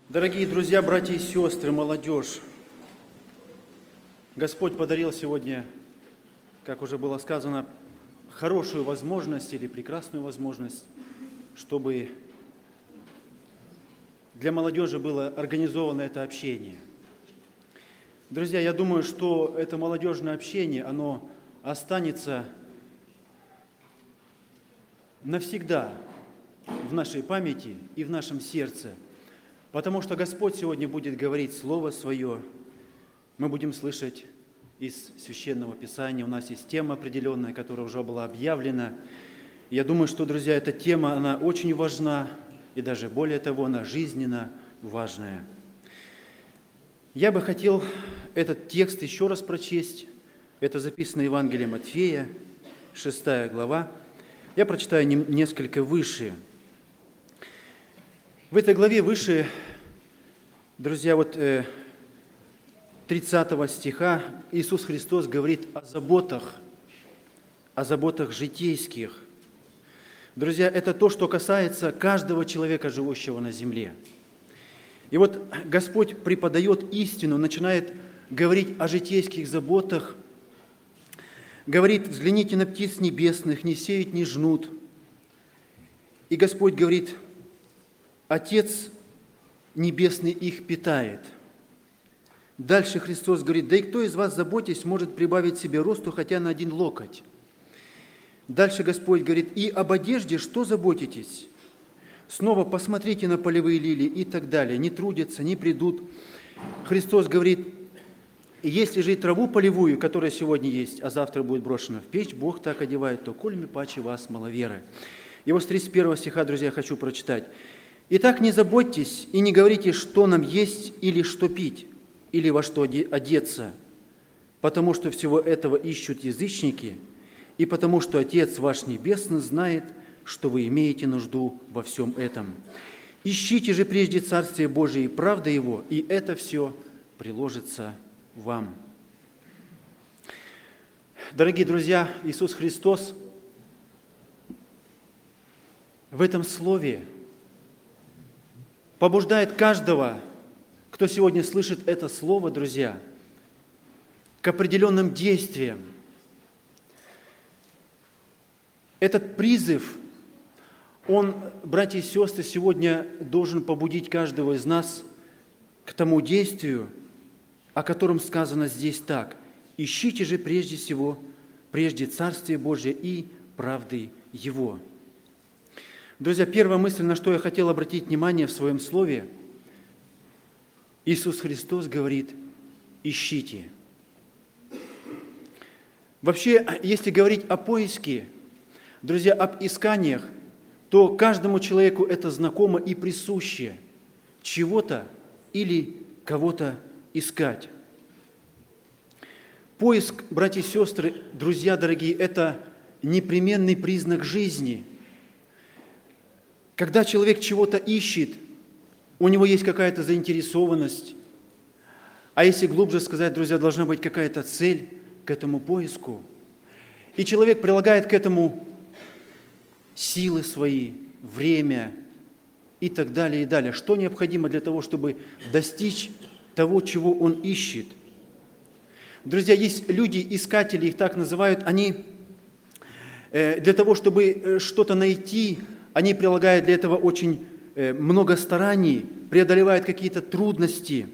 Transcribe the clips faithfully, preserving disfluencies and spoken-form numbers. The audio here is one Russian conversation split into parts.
Дорогие друзья, братья и сестры, молодежь, Господь подарил сегодня, как уже было сказано, хорошую возможность или прекрасную возможность, чтобы для молодежи было организовано это общение. Друзья, я думаю, что это молодежное общение, оно останется навсегда в нашей памяти и в нашем сердце, потому что Господь сегодня будет говорить Слово Свое. Мы будем слышать из Священного Писания. У нас есть тема определенная, которая уже была объявлена. Я думаю, что, друзья, эта тема, она очень важна, и даже более того, она жизненно важная. Я бы хотел этот текст еще раз прочесть. Это записано в Евангелии Матфея, шестая глава. Я прочитаю несколько выше. В этой главе выше, друзья, вот тридцатого стиха Иисус Христос говорит о заботах, о заботах житейских. Друзья, это то, что касается каждого человека, живущего на земле. И вот Господь преподает истину, начинает говорить о житейских заботах, говорит: взгляните на птиц небесных, не сеют, не жнут. И Господь говорит: Отец Небесный их питает. Дальше Христос говорит: да и кто из вас, заботясь, может прибавить себе росту хотя на один локоть? Дальше Господь говорит: и об одежде что заботитесь? Снова посмотрите на полевые лилии и так далее. Не трудятся, не придут. Христос говорит: если же и траву полевую, которая сегодня есть, а завтра будет брошена в печь, Бог так одевает, то коль паче вас маловеры. И вот с тридцать первого стиха, друзья, я хочу прочитать. Итак, не заботьтесь и не говорите, что нам есть или что пить, или во что одеться, потому что всего этого ищут язычники, и потому что Отец ваш Небесный знает, что вы имеете нужду во всем этом. Ищите же прежде Царствие Божие и правды Его, и это все приложится вам. Дорогие друзья, Иисус Христос в этом слове побуждает каждого, кто сегодня слышит это слово, друзья, к определенным действиям. Этот призыв, он, братья и сестры, сегодня должен побудить каждого из нас к тому действию, о котором сказано здесь так: «Ищите же прежде всего, прежде Царствие Божие и правды Его». Друзья, первая мысль, на что я хотел обратить внимание в своем слове: Иисус Христос говорит: «Ищите». Вообще, если говорить о поиске, друзья, об исканиях, то каждому человеку это знакомо и присуще – чего-то или кого-то искать. Поиск, братья и сестры, друзья дорогие, это непременный признак жизни. Когда человек чего-то ищет, у него есть какая-то заинтересованность, а если глубже сказать, друзья, должна быть какая-то цель к этому поиску. И человек прилагает к этому силы свои, время и так далее, и далее. Что необходимо для того, чтобы достичь того, чего он ищет? Друзья, есть люди, искатели, их так называют, они для того, чтобы что-то найти, они прилагают для этого очень много стараний, преодолевают какие-то трудности.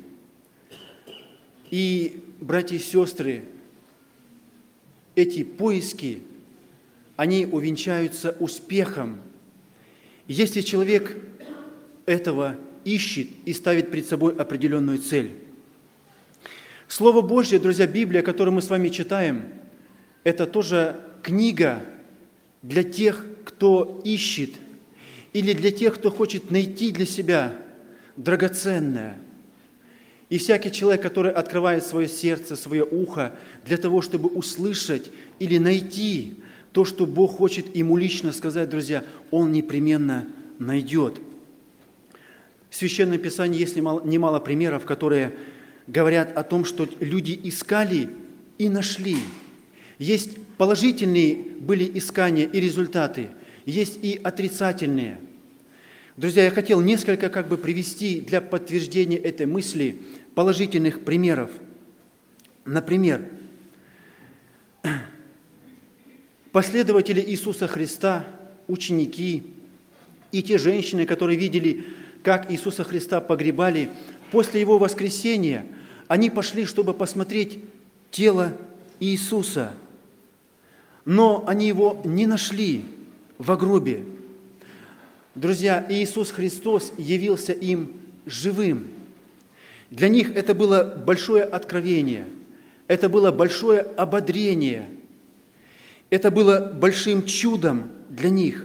И, братья и сестры, эти поиски, они увенчаются успехом, если человек этого ищет и ставит перед собой определенную цель. Слово Божье, друзья, Библия, которую мы с вами читаем, это тоже книга для тех, кто ищет, или для тех, кто хочет найти для себя драгоценное. И всякий человек, который открывает свое сердце, свое ухо для того, чтобы услышать или найти то, что Бог хочет ему лично сказать, друзья, он непременно найдет. В Священном Писании есть немало, немало примеров, которые говорят о том, что люди искали и нашли. Есть положительные были искания и результаты, есть и отрицательные. Друзья, я хотел несколько как бы привести для подтверждения этой мысли положительных примеров. Например, последователи Иисуса Христа, ученики и те женщины, которые видели, как Иисуса Христа погребали, после Его воскресения они пошли, чтобы посмотреть тело Иисуса, но они Его не нашли в гробе. Друзья, Иисус Христос явился им живым. Для них это было большое откровение, это было большое ободрение, это было большим чудом для них.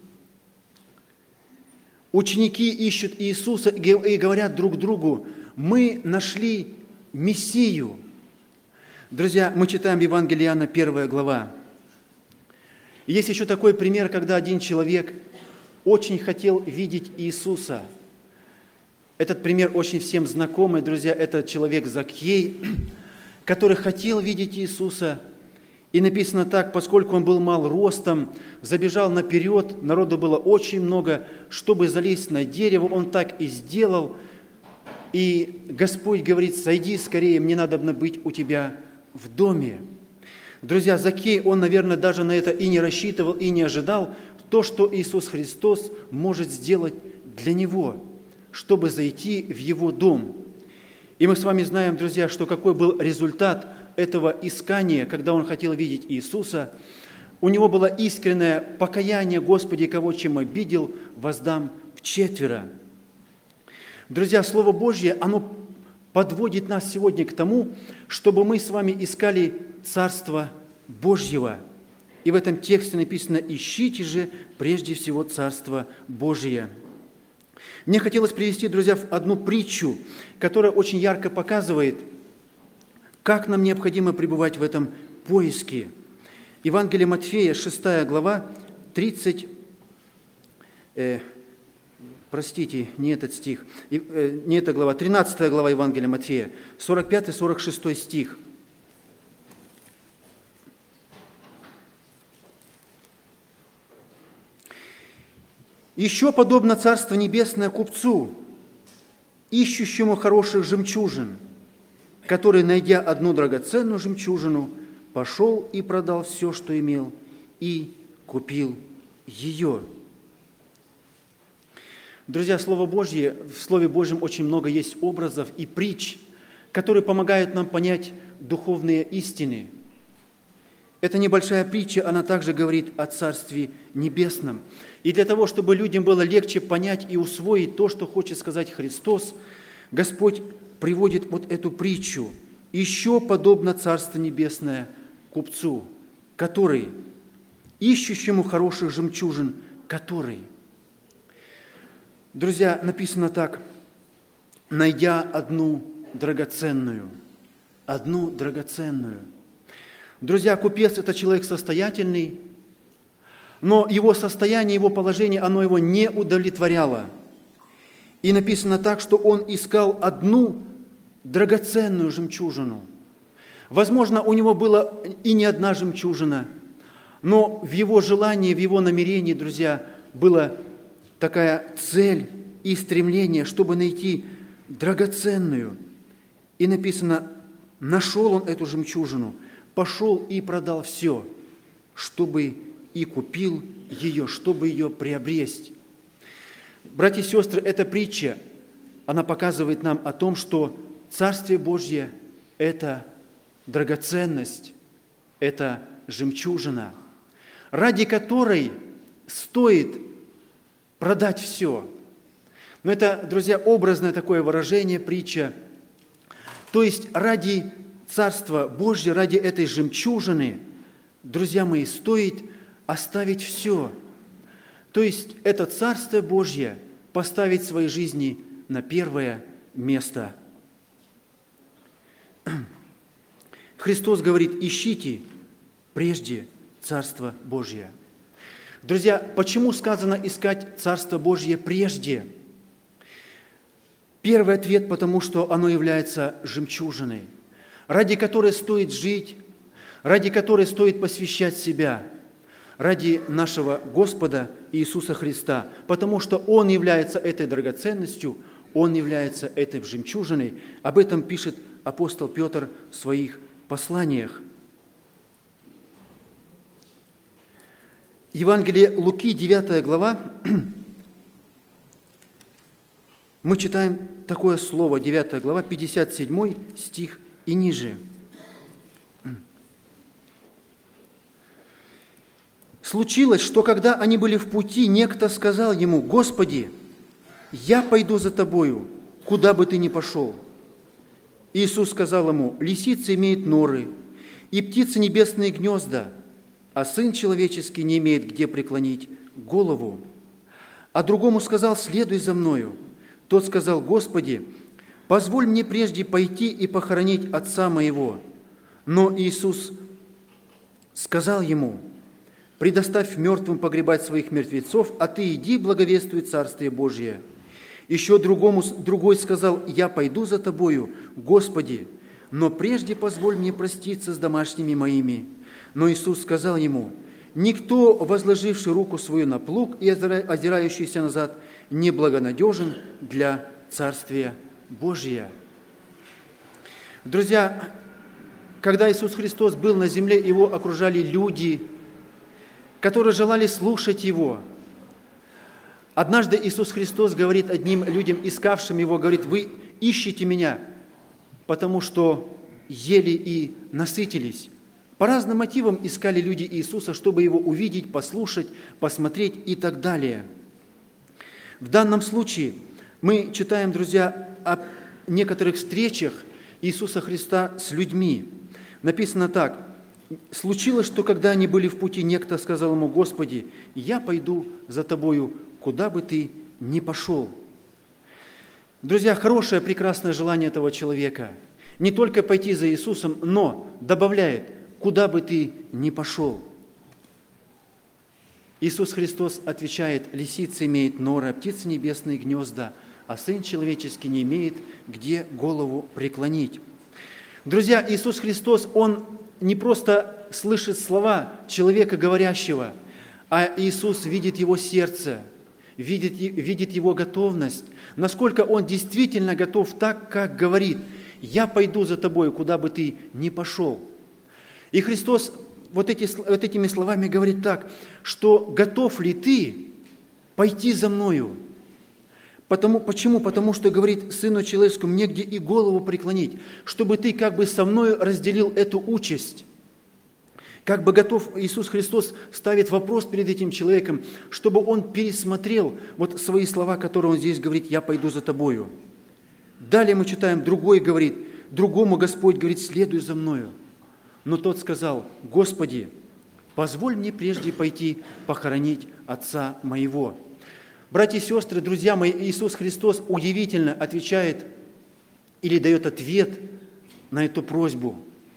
Ученики ищут Иисуса и говорят друг другу: мы нашли Мессию. Друзья, мы читаем Евангелие Иоанна, первая глава. Есть еще такой пример, когда один человек очень хотел видеть Иисуса. Этот пример очень всем знакомый, друзья, это человек Закхей, который хотел видеть Иисуса. И написано так: поскольку он был мал ростом, забежал наперед, народу было очень много, чтобы залезть на дерево, он так и сделал. И Господь говорит: сойди скорее, мне надо быть у тебя в доме. Друзья, Закхей, он, наверное, даже на это и не рассчитывал, и не ожидал то, что Иисус Христос может сделать для него, чтобы зайти в его дом. И мы с вами знаем, друзья, что какой был результат этого искания, когда он хотел видеть Иисуса. У него было искреннее покаяние: Господи, кого чем обидел, воздам вчетверо. Друзья, Слово Божье, оно подводит нас сегодня к тому, чтобы мы с вами искали Царство Божьего. И в этом тексте написано: ищите же прежде всего Царство Божие. Мне хотелось привести, друзья, одну притчу, которая очень ярко показывает, как нам необходимо пребывать в этом поиске. Евангелие Матфея, шестая глава, тридцать, э, простите, не этот стих, э, не эта глава, тринадцатая глава Евангелия Матфея, сорок пятый сорок шестой стих. «Еще подобно Царство Небесное купцу, ищущему хороших жемчужин, который, найдя одну драгоценную жемчужину, пошел и продал все, что имел, и купил ее». Друзья, Слово Божье, в Слове Божьем очень много есть образов и притч, которые помогают нам понять духовные истины. Эта небольшая притча, она также говорит о Царстве Небесном. И для того, чтобы людям было легче понять и усвоить то, что хочет сказать Христос, Господь приводит вот эту притчу. «Еще подобно Царство Небесное купцу, который, ищущему хороших жемчужин, который». Друзья, написано так: найдя одну драгоценную, одну драгоценную. Друзья, купец – это человек состоятельный, но его состояние, его положение, оно его не удовлетворяло. И написано так, что он искал одну драгоценную жемчужину. Возможно, у него была и не одна жемчужина, но в его желании, в его намерении, друзья, была такая цель и стремление, чтобы найти драгоценную. И написано: нашел он эту жемчужину, пошел и продал все, чтобы и купил ее, чтобы ее приобрести. Братья и сестры, эта притча, она показывает нам о том, что Царствие Божье – это драгоценность, это жемчужина, ради которой стоит продать все. Но это, друзья, образное такое выражение, притча. То есть ради Царства Божьего, ради этой жемчужины, друзья мои, стоит оставить все. То есть это Царство Божье поставить в своей жизни на первое место. Христос говорит: ищите прежде Царство Божье. Друзья, почему сказано искать Царство Божье прежде? Первый ответ: потому что оно является жемчужиной, ради которой стоит жить, ради которой стоит посвящать себя. ради нашего Господа Иисуса Христа, потому что Он является этой драгоценностью, Он является этой жемчужиной. Об этом пишет апостол Петр в своих посланиях. Евангелие Луки, девятая глава, мы читаем такое слово, девятая глава, пятьдесят седьмой стих и ниже. «Случилось, что когда они были в пути, некто сказал ему: „Господи, я пойду за тобою, куда бы ты ни пошел“. Иисус сказал ему: „Лисицы имеют норы, и птицы небесные гнезда, а Сын Человеческий не имеет где преклонить голову“. А другому сказал: „Следуй за мною“. Тот сказал: „Господи, позволь мне прежде пойти и похоронить отца моего“. Но Иисус сказал ему: „Предоставь мертвым погребать своих мертвецов, а ты иди, благовествуй Царствие Божие“. Еще другому, другой сказал: „Я пойду за тобою, Господи, но прежде позволь мне проститься с домашними моими“. Но Иисус сказал ему: „Никто, возложивший руку свою на плуг и озирающийся назад, неблагонадежен для Царствия Божия“. Друзья, когда Иисус Христос был на земле, Его окружали люди, которые желали слушать Его. Однажды Иисус Христос говорит одним людям, искавшим Его, говорит: „Вы ищете Меня, потому что ели и насытились“. По разным мотивам искали люди Иисуса, чтобы Его увидеть, послушать, посмотреть и так далее. В данном случае мы читаем, друзья, о некоторых встречах Иисуса Христа с людьми. Написано так: «Случилось, что когда они были в пути, некто сказал ему: „Господи, я пойду за тобою, куда бы ты ни пошел“». Друзья, хорошее, прекрасное желание этого человека не только пойти за Иисусом, но добавляет: «Куда бы ты ни пошел“. Иисус Христос отвечает: «Лисица имеет норы, а птицы небесные гнезда, а Сын Человеческий не имеет где голову преклонить». Друзья, Иисус Христос, Он не просто слышит слова человека говорящего, а Иисус видит его сердце, видит, видит его готовность, насколько он действительно готов так, как говорит: «Я пойду за тобой, куда бы ты ни пошел». И Христос вот, эти, вот этими словами говорит так, что готов ли ты пойти за мною? Потому, почему? Потому что, говорит, Сыну Человеческому негде и голову преклонить, чтобы ты как бы со мною разделил эту участь. Как бы готов Иисус Христос ставит вопрос перед этим человеком, чтобы он пересмотрел вот свои слова, которые он здесь говорит: «Я пойду за тобою». Далее мы читаем, другой говорит, другому Господь говорит: «Следуй за мною». Но тот сказал: «Господи, позволь мне прежде пойти похоронить отца моего». Братья и сестры, друзья мои, Иисус Христос удивительно отвечает или дает ответ на эту просьбу.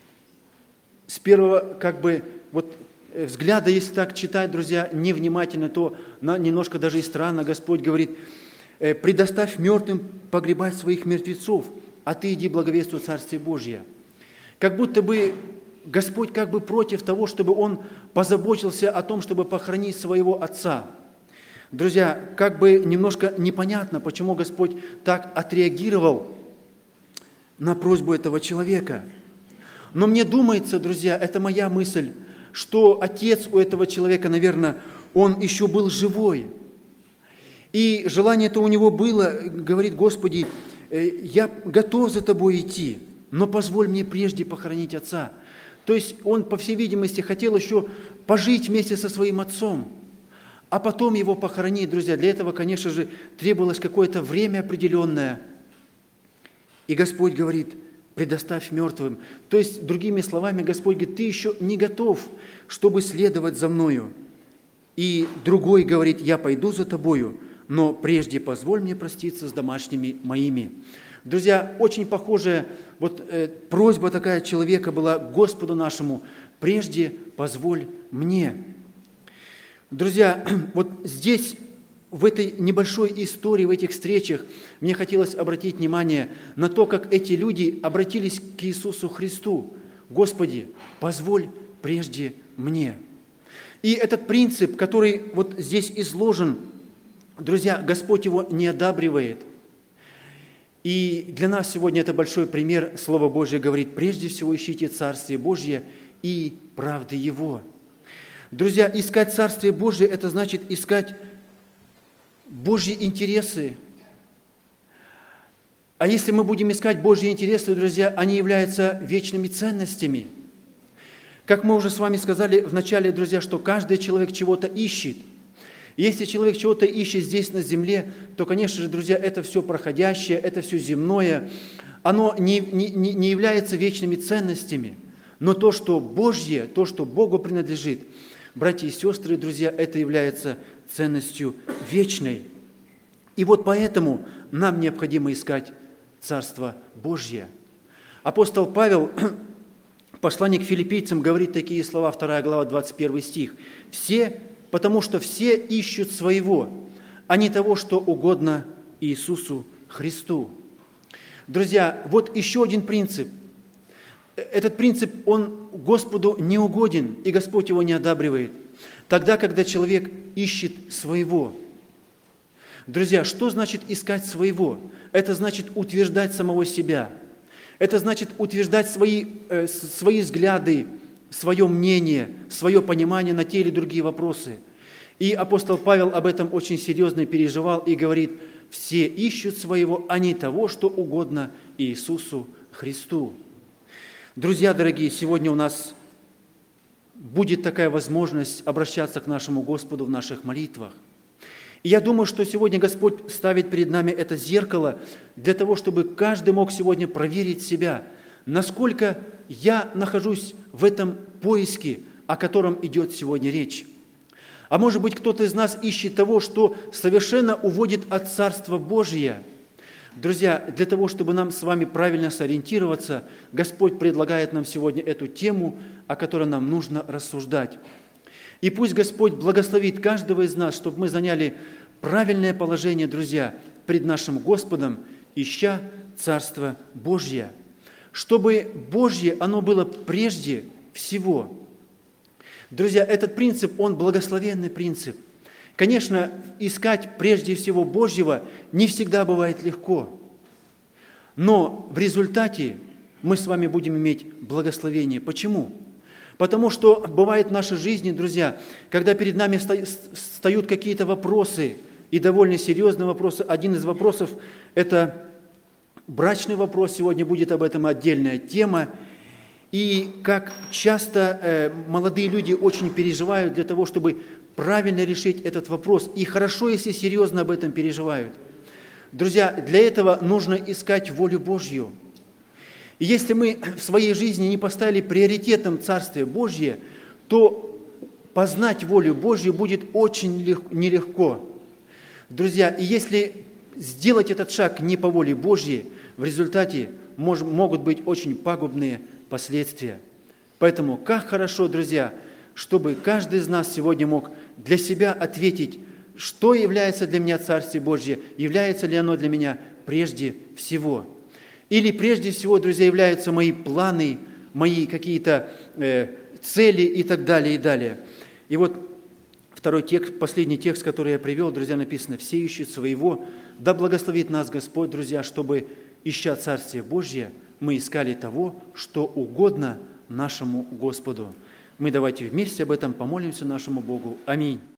С первого, как бы, вот, взгляда, если так читать, друзья, невнимательно, то немножко даже и странно. Господь говорит: «Предоставь мертвым погребать своих мертвецов, а ты иди благовествуй Царствие Божие». Как будто бы Господь как бы против того, чтобы Он позаботился о том, чтобы похоронить своего отца. Друзья, как бы немножко непонятно, почему Господь так отреагировал на просьбу этого человека. Но мне думается, друзья, это моя мысль, что отец у этого человека, наверное, он еще был живой. И желание-то у него было, говорит: «Господи, я готов за тобой идти, но позволь мне прежде похоронить отца». То есть он, по всей видимости, хотел еще пожить вместе со своим отцом, а потом его похоронить, друзья. Для этого, конечно же, требовалось какое-то время определенное. И Господь говорит: «Предоставь мертвым». То есть, другими словами, Господь говорит: «Ты еще не готов, чтобы следовать за мною». И другой говорит: «Я пойду за тобою, но прежде позволь мне проститься с домашними моими». Друзья, очень похожая вот, э, просьба такая человека была к Господу нашему: «Прежде позволь мне». Друзья, вот здесь, в этой небольшой истории, в этих встречах, мне хотелось обратить внимание на то, как эти люди обратились к Иисусу Христу: «Господи, позволь прежде мне». И этот принцип, который вот здесь изложен, друзья, Господь его не одабривает. И для нас сегодня это большой пример. Слово Божье говорит: прежде всего ищите Царствие Божье и правды Его. Друзья, искать Царствие Божье – это значит искать Божьи интересы. А если мы будем искать Божьи интересы, друзья, они являются вечными ценностями. Как мы уже с вами сказали в начале, друзья, что каждый человек чего-то ищет. Если человек чего-то ищет здесь на земле, то, конечно же, друзья, это все проходящее, это все земное. Оно не, не, не является вечными ценностями. Но то, что Божье, то, что Богу принадлежит, братья и сестры, друзья, это является ценностью вечной. И вот поэтому нам необходимо искать Царство Божье. Апостол Павел, посланник к филиппийцам, говорит такие слова, вторая глава, двадцать первый стих. «Все, потому что все ищут своего, а не того, что угодно Иисусу Христу». Друзья, вот еще один принцип. Этот принцип, он Господу не угоден, и Господь его не одабривает. Тогда, когда человек ищет своего. Друзья, что значит искать своего? Это значит утверждать самого себя. Это значит утверждать свои, э, свои взгляды, свое мнение, свое понимание на те или другие вопросы. И апостол Павел об этом очень серьезно переживал и говорит: все ищут своего, а не того, что угодно Иисусу Христу. Друзья дорогие, сегодня у нас будет такая возможность обращаться к нашему Господу в наших молитвах. И я думаю, что сегодня Господь ставит перед нами это зеркало для того, чтобы каждый мог сегодня проверить себя, насколько я нахожусь в этом поиске, о котором идет сегодня речь. А может быть, кто-то из нас ищет того, что совершенно уводит от Царства Божия. Друзья, для того, чтобы нам с вами правильно сориентироваться, Господь предлагает нам сегодня эту тему, о которой нам нужно рассуждать. И пусть Господь благословит каждого из нас, чтобы мы заняли правильное положение, друзья, пред нашим Господом, ища Царство Божье. Чтобы Божье, оно было прежде всего. Друзья, этот принцип, он благословенный принцип. Конечно, искать прежде всего Божьего не всегда бывает легко. Но в результате мы с вами будем иметь благословение. Почему? Потому что бывает в нашей жизни, друзья, когда перед нами встают какие-то вопросы, и довольно серьезные вопросы. Один из вопросов – это брачный вопрос. Сегодня будет об этом отдельная тема. И как часто э, молодые люди очень переживают для того, чтобы правильно решить этот вопрос. И хорошо, если серьезно об этом переживают. Друзья, для этого нужно искать волю Божью. И если мы в своей жизни не поставили приоритетом Царствие Божье, то познать волю Божью будет очень нелегко. Друзья, и если сделать этот шаг не по воле Божьей, в результате мож, могут быть очень пагубные последствия. Поэтому как хорошо, друзья, чтобы каждый из нас сегодня мог для себя ответить, что является для меня Царствие Божье, является ли оно для меня прежде всего. Или прежде всего, друзья, являются мои планы, мои какие-то э, цели и так далее, и далее. И вот второй текст, последний текст, который я привел, друзья, написано: «Все ищут своего, да благословит нас Господь, друзья, чтобы, ища Царствие Божье, мы искали того, что угодно нашему Господу». Мы давайте вместе об этом помолимся нашему Богу. Аминь.